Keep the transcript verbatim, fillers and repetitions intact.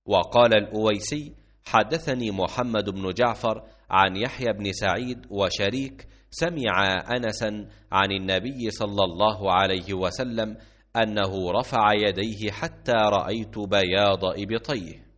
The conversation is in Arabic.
وقال الأويسي: حدثني محمد بن جعفر عن يحيى بن سعيد وشريك سمع أنسا عن النبي صلى الله عليه وسلم أنه رفع يديه حتى رأيت بياض إبطيه.